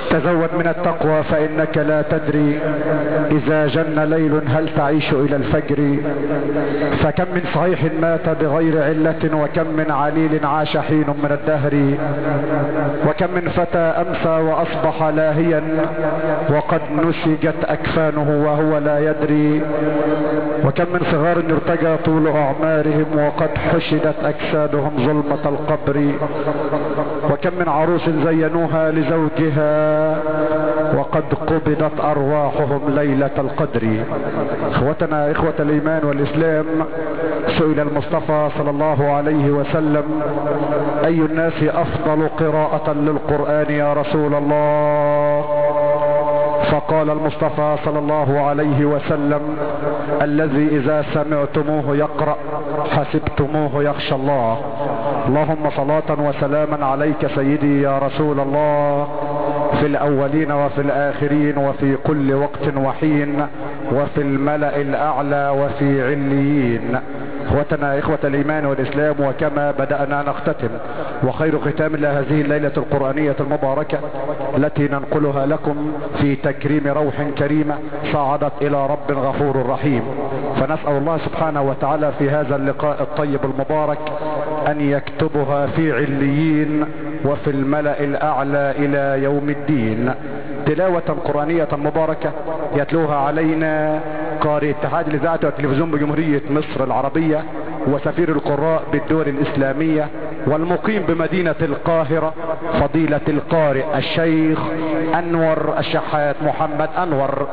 تزود من التقوى فإنك لا تدري إذا جن ليل هل تعيش إلى الفجر. فكم من صحيح مات بغير علة، وكم من عليل عاش حين من الدهر، وكم من فتى أمسى وأصبح لاهيا وقد نسجت أكفانه وهو لا يدري، وكم من صغار يرتجى طول أعمارهم وقد حشدت أجسادهم ظلمة القبر، وكم من عروس زينوها لزوجها وقد قبضت أرواحهم ليلة القدر. اخوتنا اخوة الايمان والاسلام، سئل المصطفى صلى الله عليه وسلم: اي الناس افضل قراءة للقرآن يا رسول الله؟ فقال المصطفى صلى الله عليه وسلم: الذي اذا سمعتموه يقرأ حسبتموه يخشى الله. اللهم صلاة وسلاما عليك سيدي يا رسول الله، في الاولين وفي الاخرين وفي كل وقت وحين وفي الملأ الاعلى وفي عليين. اخوتنا اخوة الايمان والاسلام، وكما بدأنا نختتم، وخير ختام لهذه الليلة القرآنية المباركة التي ننقلها لكم في تكريم روح كريمة صعدت الى رب غفور رحيم. فنسأل الله سبحانه وتعالى في هذا اللقاء الطيب المبارك ان يكتبها في عليين وفي الملأ الاعلى الى يوم الدين. تلاوة قرآنية مباركة يتلوها علينا قارئ اتحاد الاذاعة والتلفزيون بجمهورية مصر العربية وسفير القراء بالدول الاسلامية والمقيم بمدينة القاهرة، فضيلة القارئ الشيخ انور الشحات محمد انور.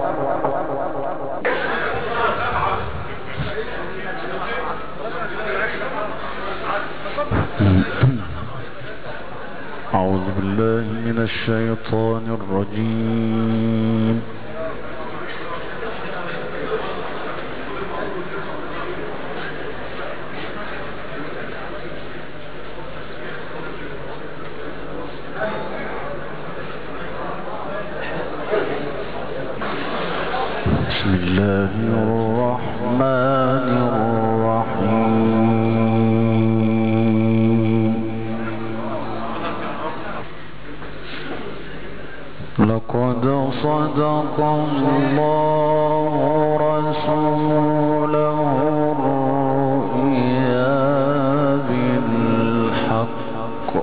أعوذ بالله من الشيطان الرجيم. بسم الله الرحمن الرحيم. لقد صدق الله رسوله الرؤيا بالحق.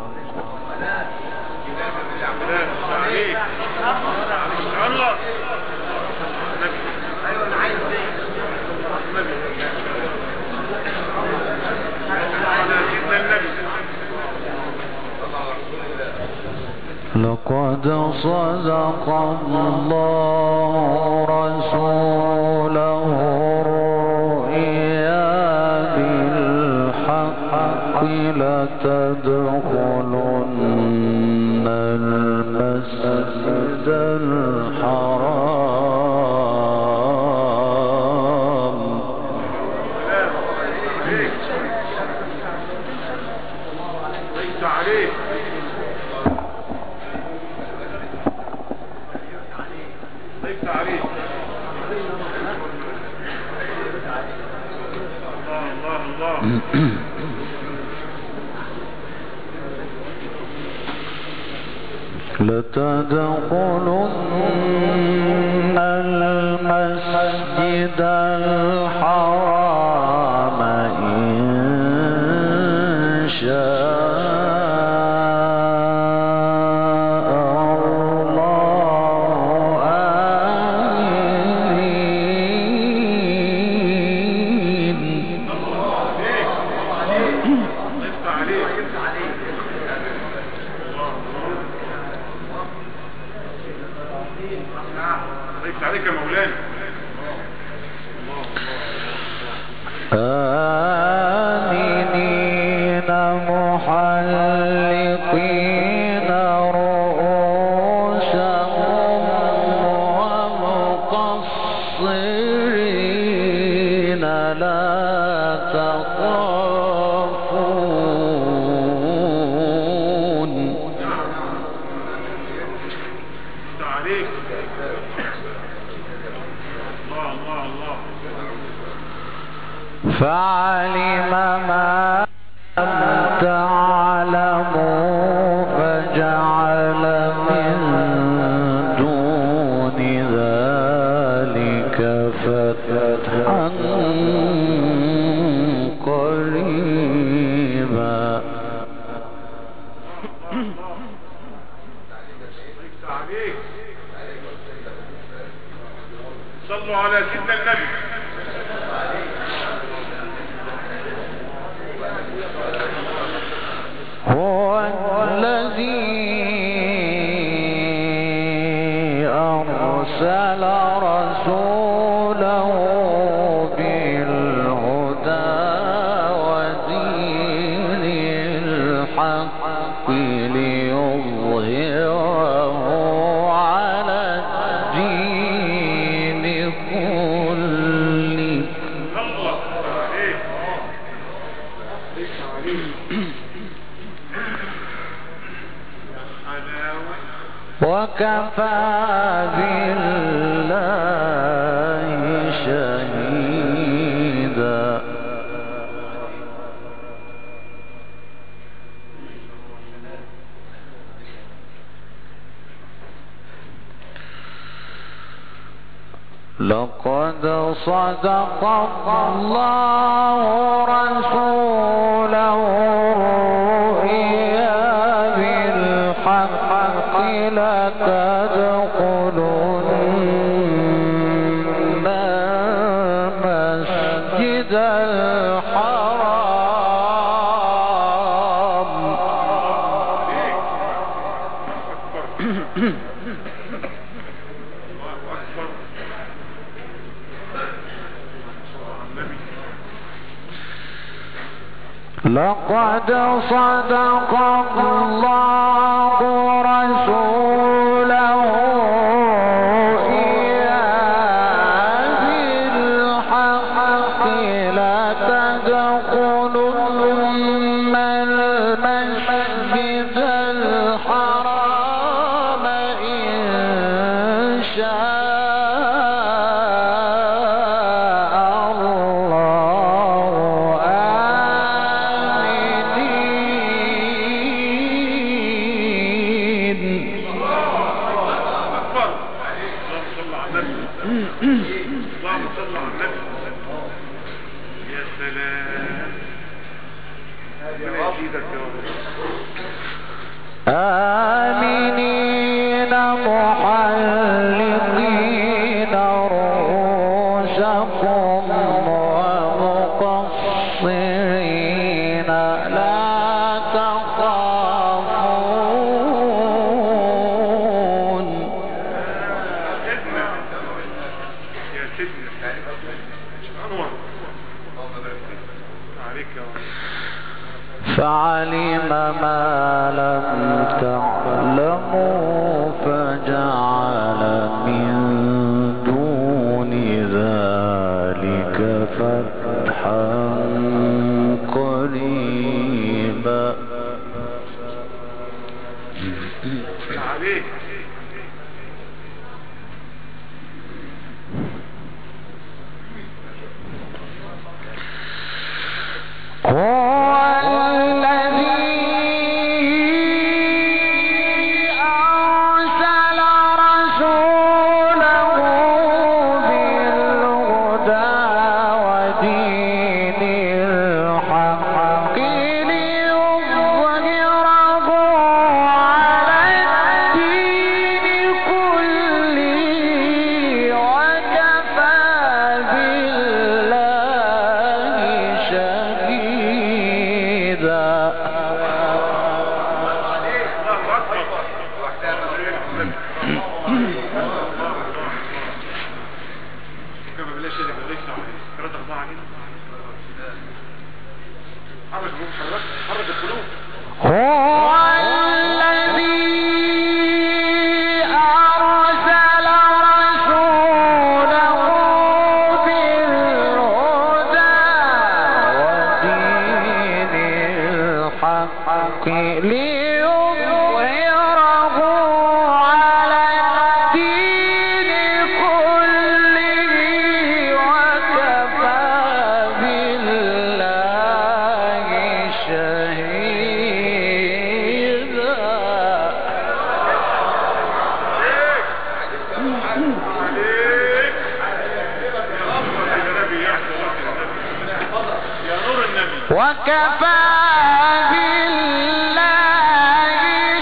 لقد صدق الله رسوله الرؤيا بالحق لتدخلن المسجد الحرام. لتدخلن المسجد الحرام إن شاء آمنين محلقين رؤوسهم ومقصرين لا تخافون. فعلم ما لم تعلموا فجعل من صلوا على سيدنا النبي. هو الذي أرسل رسوله بالهدى ودين الحق ليظهره على الدين كله. وكفى بالله شهيدا. لقد صدق الله رسوله الرؤيا بالحق لتدخلن المسجد الحرام. لقد صدق الله رسوله الرؤيا بالحق لتدخلن المسجد الحرام إن شاء آمنين محلقين رؤوسكم ومقصرين لا تخافون. يا سيدنا أنور عليك. فعلم ما لم تعلموا فجعل من دون ذلك فتحا قريبا. وكفى بالله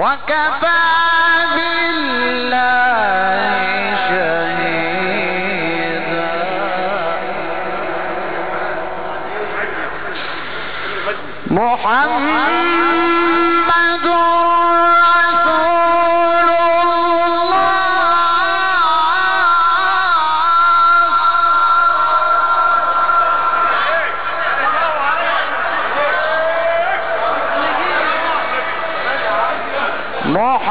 وكفى بالله شهيدا محمد رسول الله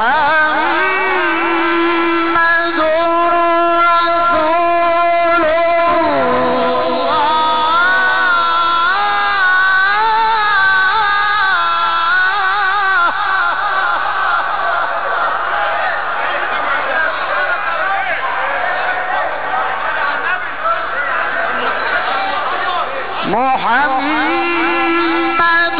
محمد رسول الله محمد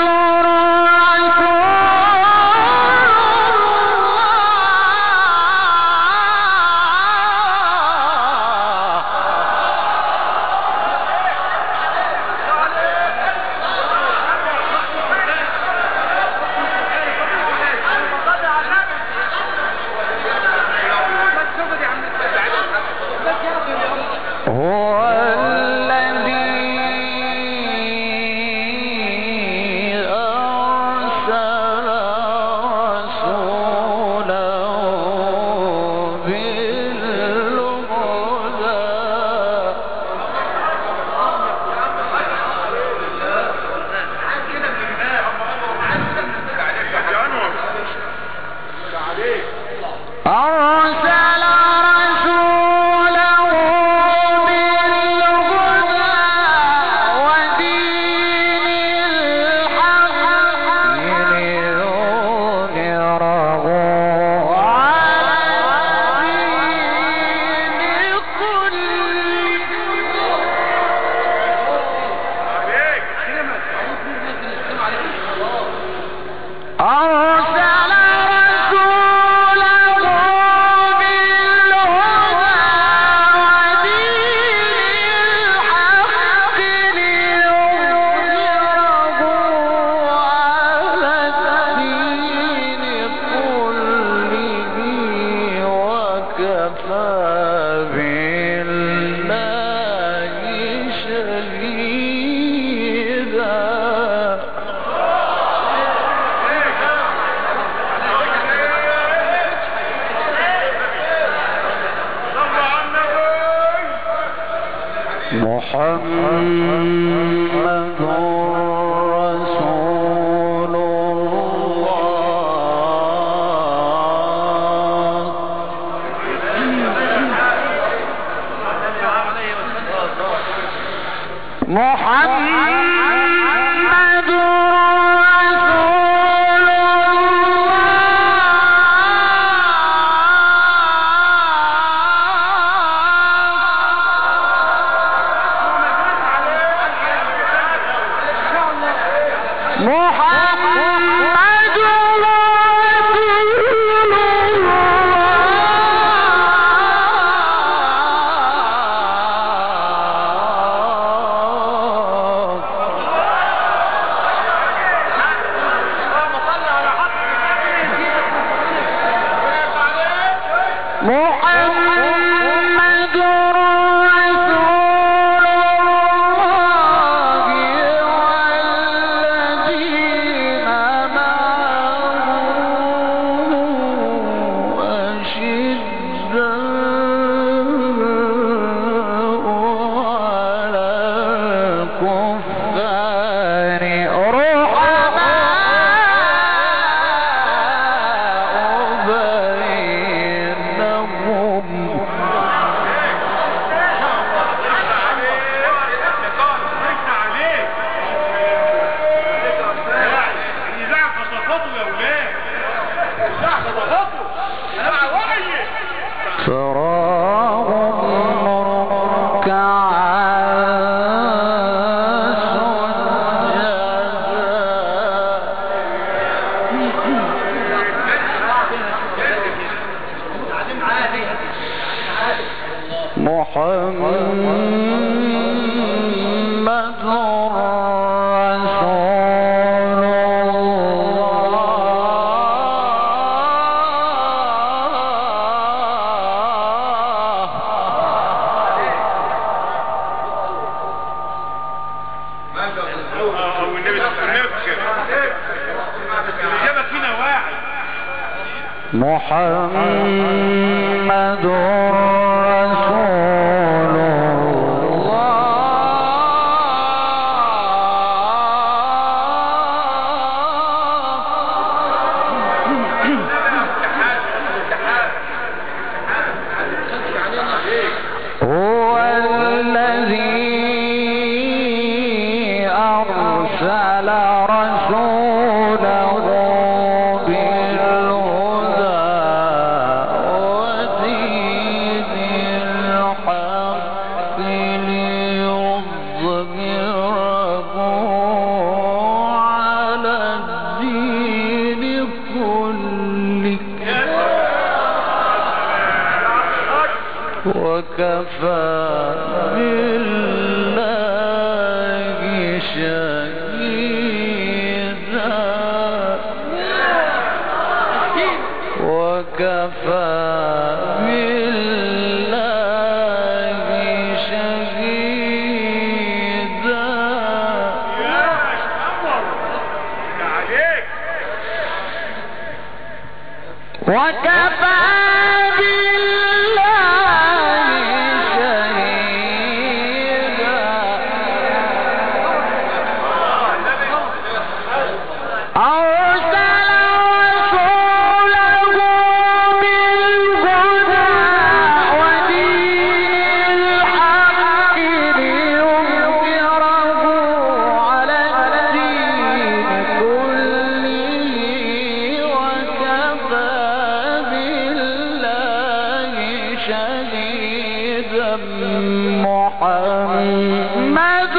هو الذي أرسل رسوله بالهدى أرسل رسوله بالهدى ودين الحق ليظهره على الدين كله أرسل رسوله بالهدى ودين الحق ليظهره على الدين كله وكفى بالله شهيدا محمد رسول الله محمد رسول محمد محمد رسول الله والذين معه أشداء على الكفار رحماء بينهم تراهم ركعا سجدا محمد رسول الله محمد رسول هو الذي أرسل رسوله بالهدى ودين الحق ليظهره على الدين كله وكفى بالله شهيدا وكفى بالله شهيدا وكفى محمد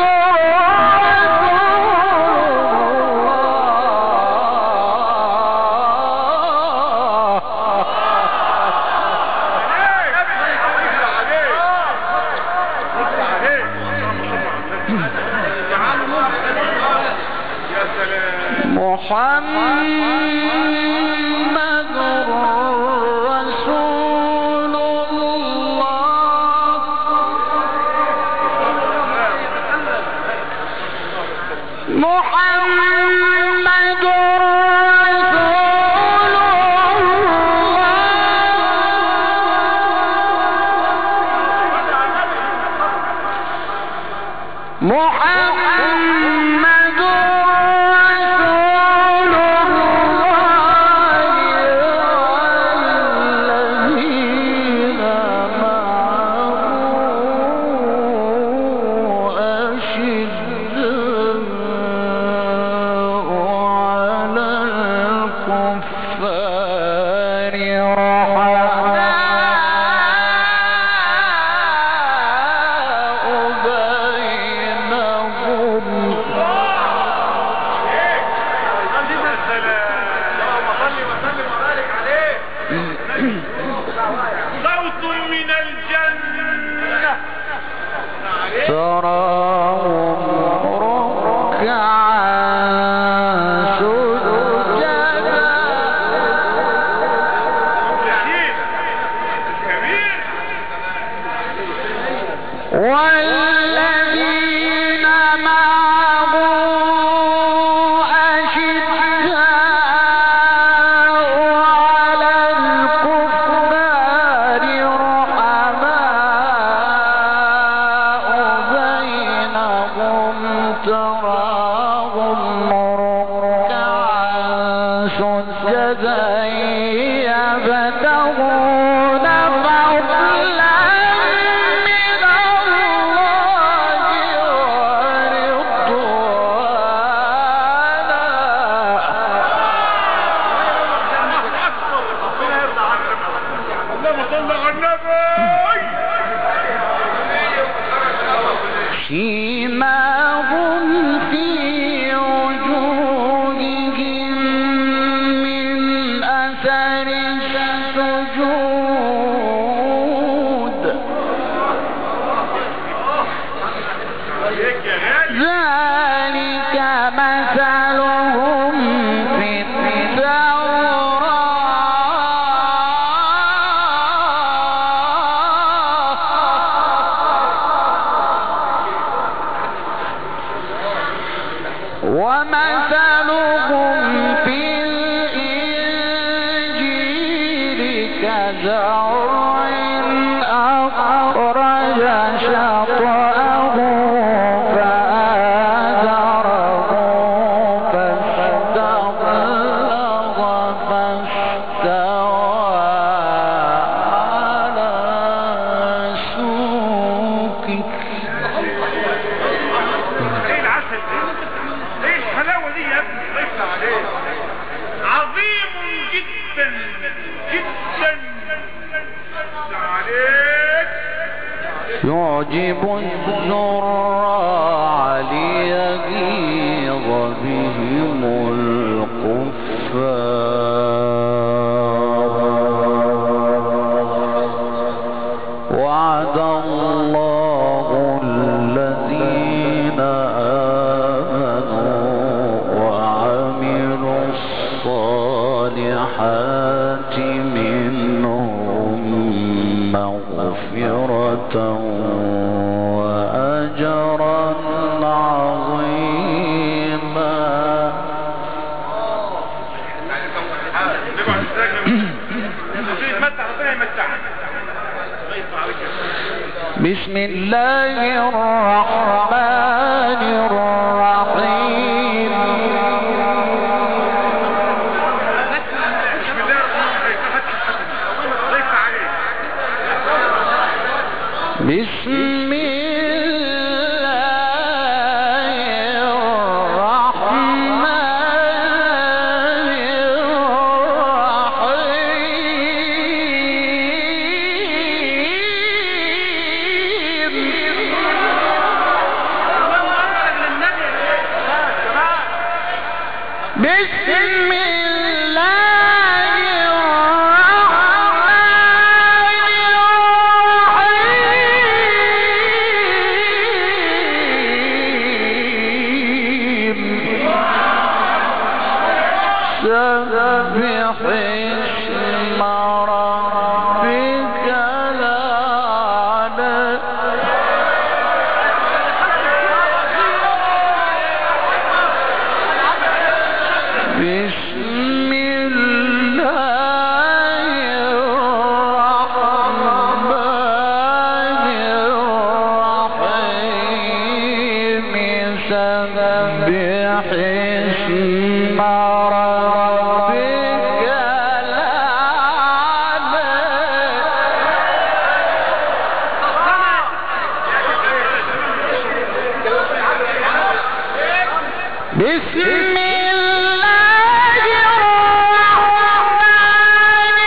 ومثلهم في الإنجيل زرع أخرج شطأه فآزره فاستغلظ فاستوى على سوقه. ايه العسل ده؟ ايه الحلاوة دي يا ابني؟ الله يفتح عليك. عظيم جدا جدا عليك. يعجب الزراع ليغيظ بهم الكفار. وعد الله الذين آمنوا وعملوا الصالحات منهم مغفرة وأجرا عظيما. بسم الله الرحمن الرحيم. بسم سبح اسم ربك الأعلى. بسم الله الرحمن الرحيم. سبح اسم ربك الأعلى. بسم الله الرحمن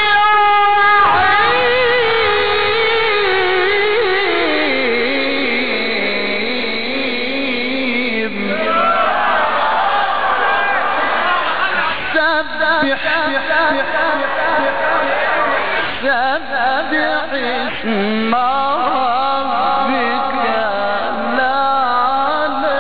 الرحيم. سبح اسم ربك الأعلى.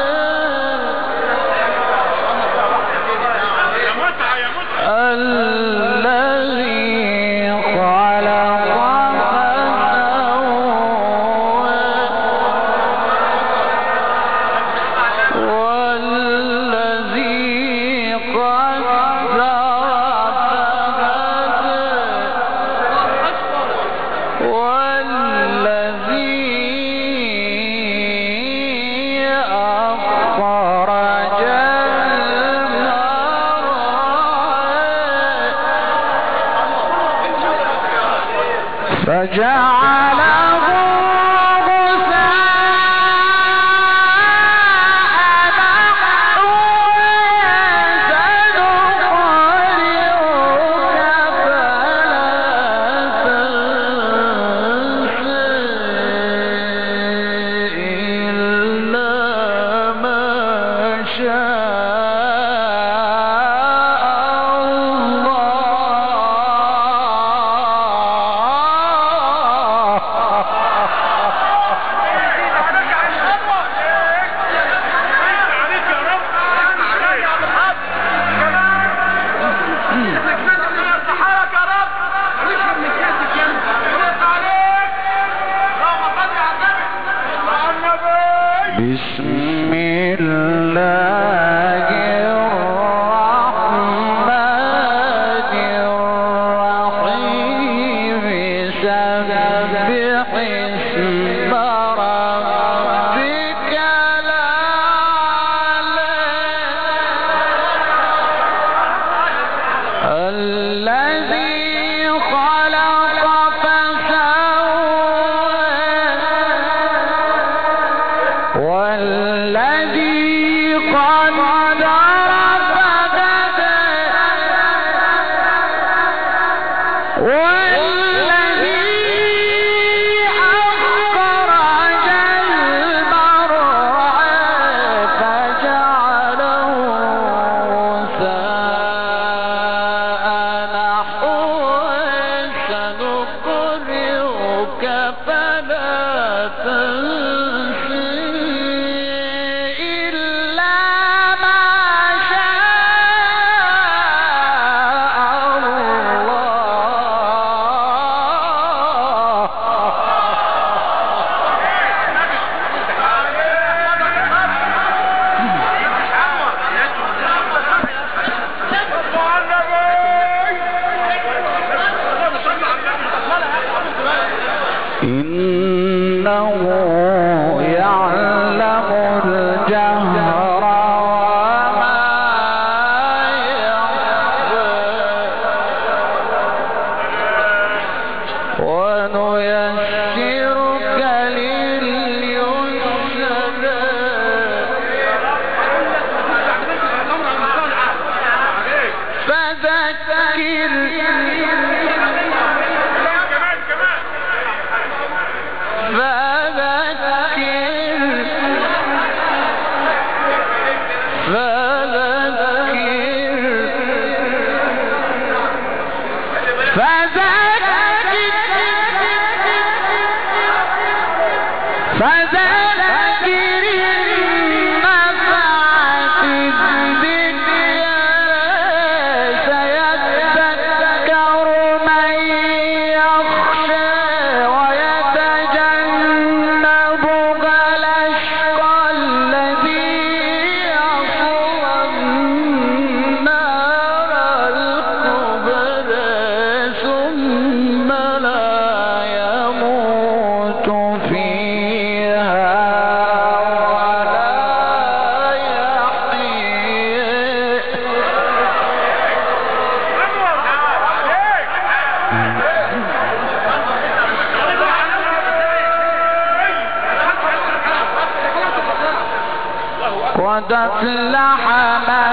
الذي خلق فسوى والذي قدر فهدى والذي أخرج المرعى فجعله بسم الله الرحمن الرحيم. والذي قدر فهدى والذي أخرج المرعى فجعله غثاء نحوا سنقرئك فلا تنسى إلا ما شاء إنه يعلم الجهر وما يخفى ونيسرك لليسرى فذكر فذكر النفعة الذكرى سيذكر من يخشى ويتجنبها الأشقى الذي يصلى النار الكبرى ثم لا يموت فيها ولا يحيي. قد أفلح من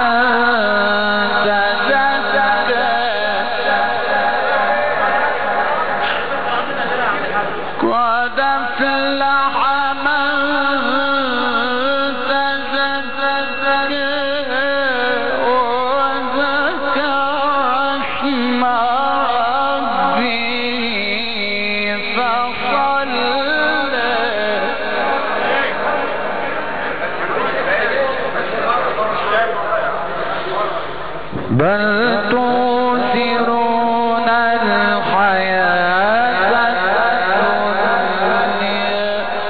تزكى قد أفلح من تزكى وذكر اسم ربه فصلى بل تؤثرون الحياة الدنيا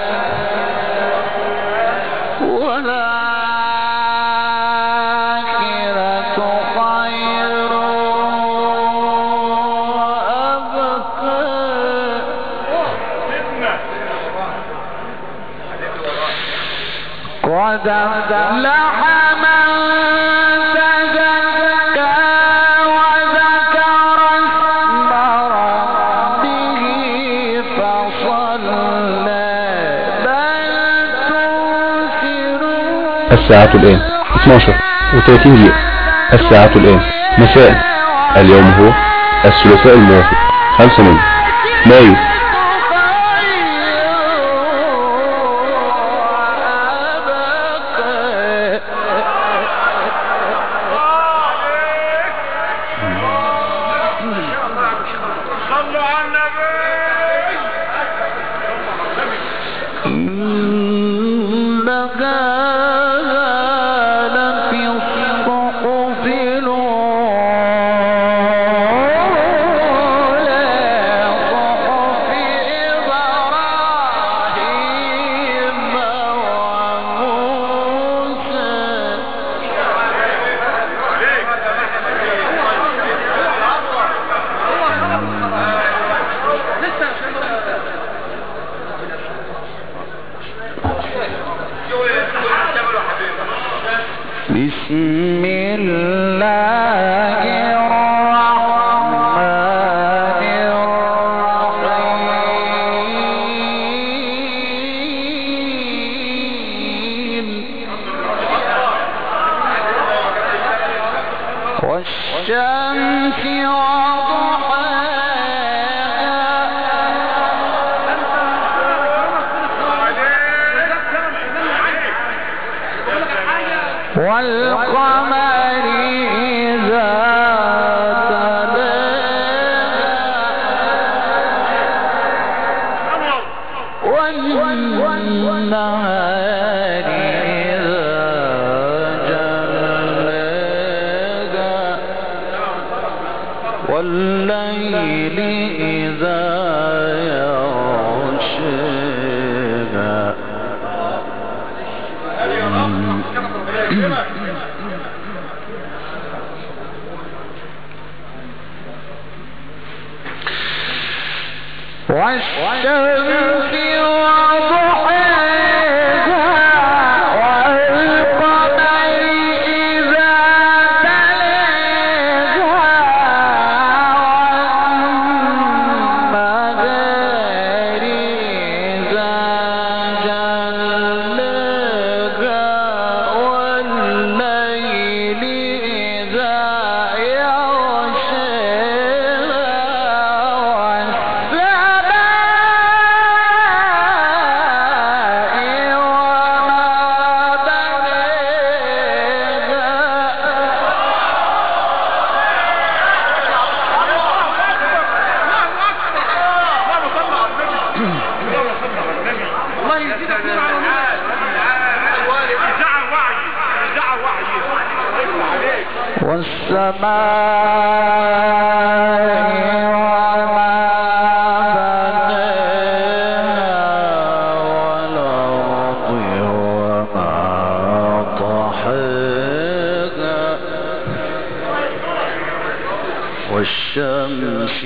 والآخرة خير وأبقى قد أفلح من تزكى وذكر اسم ربه فصلى بل تؤثرون الساعة الآن 12:30 دقيقة. الساعة الآن مساء. اليوم هو الثلاثاء الموافق 5 مايو. صلوا على النبي. إنك لفي الصحف الأولى صحف إبراهيم وموسى. بسم الله الرحمن الرحيم والشمس وضحاها والقمر إذا تلاها والنهار إذا جلاها والليل إذا يغشاها والشمس وضحاها والقمر إذا تلاها والنهار إذا جلاها والليل إذا والسماء وما بناها والأرض وما طحاها والشمس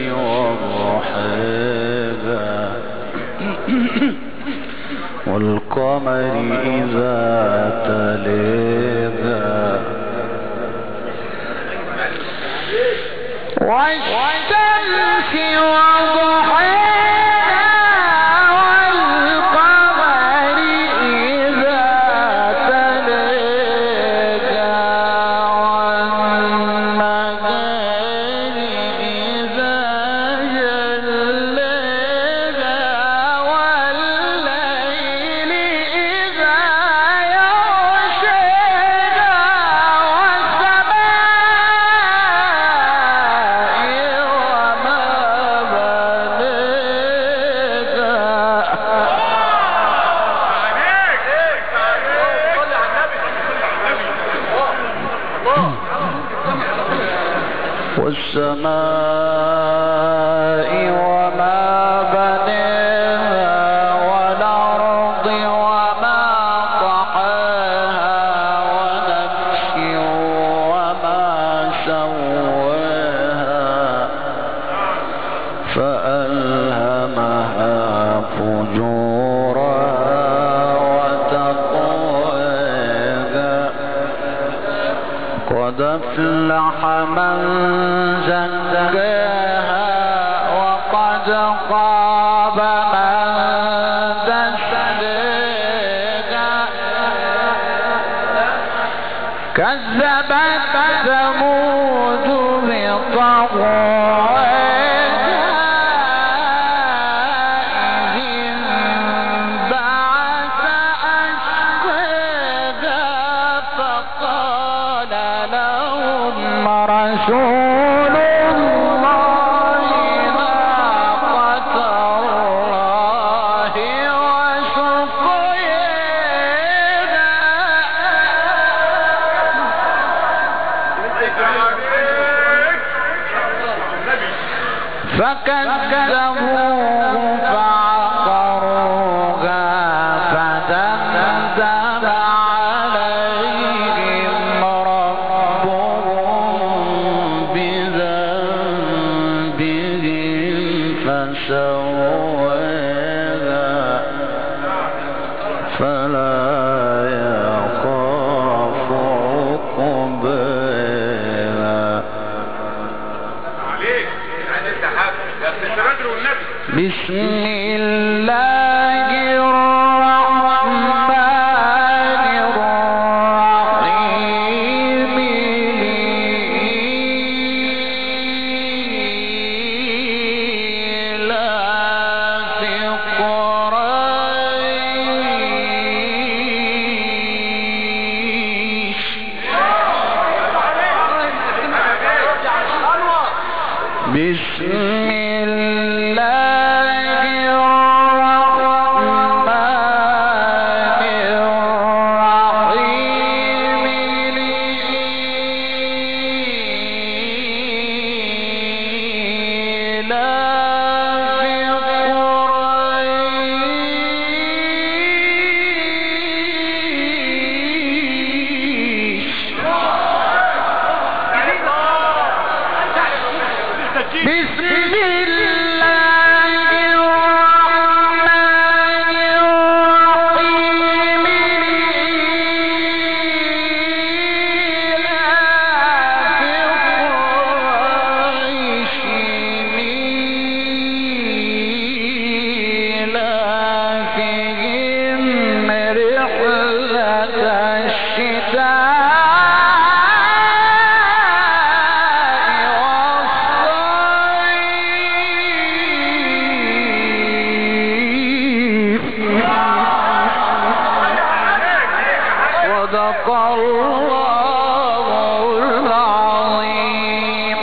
وضحاها والقمر إذا تلاها والشمس وضحاها والقمر إذا تلاها والنهار إذا جلاها والليل إذا يغشاها والسماء وما بناها والأرض وما طحاها ونفس وما سواها فألهمها فجورها وتقواها قد أفلح من زكاها وقد خاب من دساها كذبت ثمود بطغواها إذ انبعث أشقاها فقال لهم رسول الله ناقة الله وسقياها فكذبوه فعقروها فدمدم عليهم ربهم بذنبهم فسواها فلا يخاف عقباها. بسم الله الرحمن الرحيم بسم الله الرحمن الرحيم صدق الله العظيم.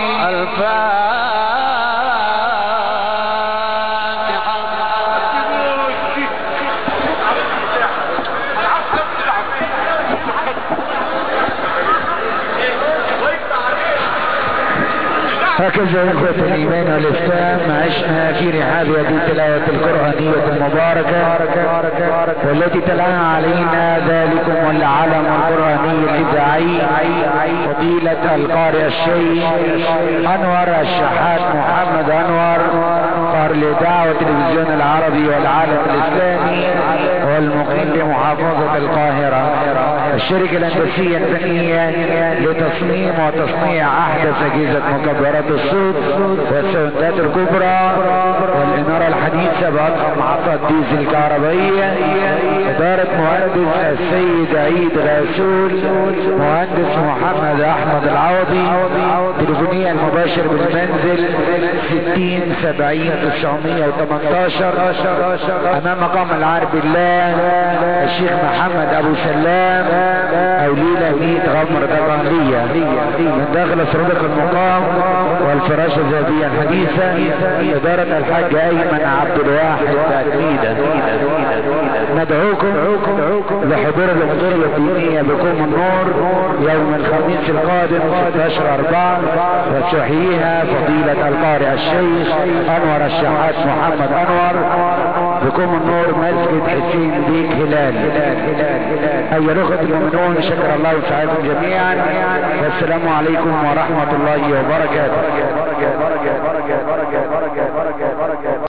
هكذا يا اخوة الايمان والاسلام عشنا في رحاب هذه التلاوة القرآنية المباركة والتي تلاها علينا ذلكم العلم القرآني الاذاعي فضيلة القارئ الشيخ انور الشحات محمد انور، قارئ الاذاعة والتلفزيون العربي والعالم الاسلامي والمقيم بمحافظة القاهرة، الشركة الهندسية الفنية لتصميم وتصنيع احدث اجهزة مكبرات الصوت والساوندات الكبرى والانارة الحديثة باضخم محطات ديزل كهربائية، ادارة مهندس السيد عيد غاسول، مهندس محمد احمد العوضي، تليفونية المباشر بالمنزل 60 70 918 امام مقام العارف بالله الشيخ محمد ابو سلام او ليلة غمر الرملية من داخل صندوق المقام والفراشة الذهبية الحديثة، إدارة الحاج أيمن عبد الواحد تأكيدا. ندعوكم لحضور الحضور الدينية بكم النور يوم الخميس القادم 16/4 وتحييها فضيلة القارئ الشيخ انور الشحات محمد انور بكم النور مسجد حسين بيك هلال. ايها الاخوة المؤمنون، شكر الله وسعادكم جميعا والسلام عليكم ورحمة الله وبركاته.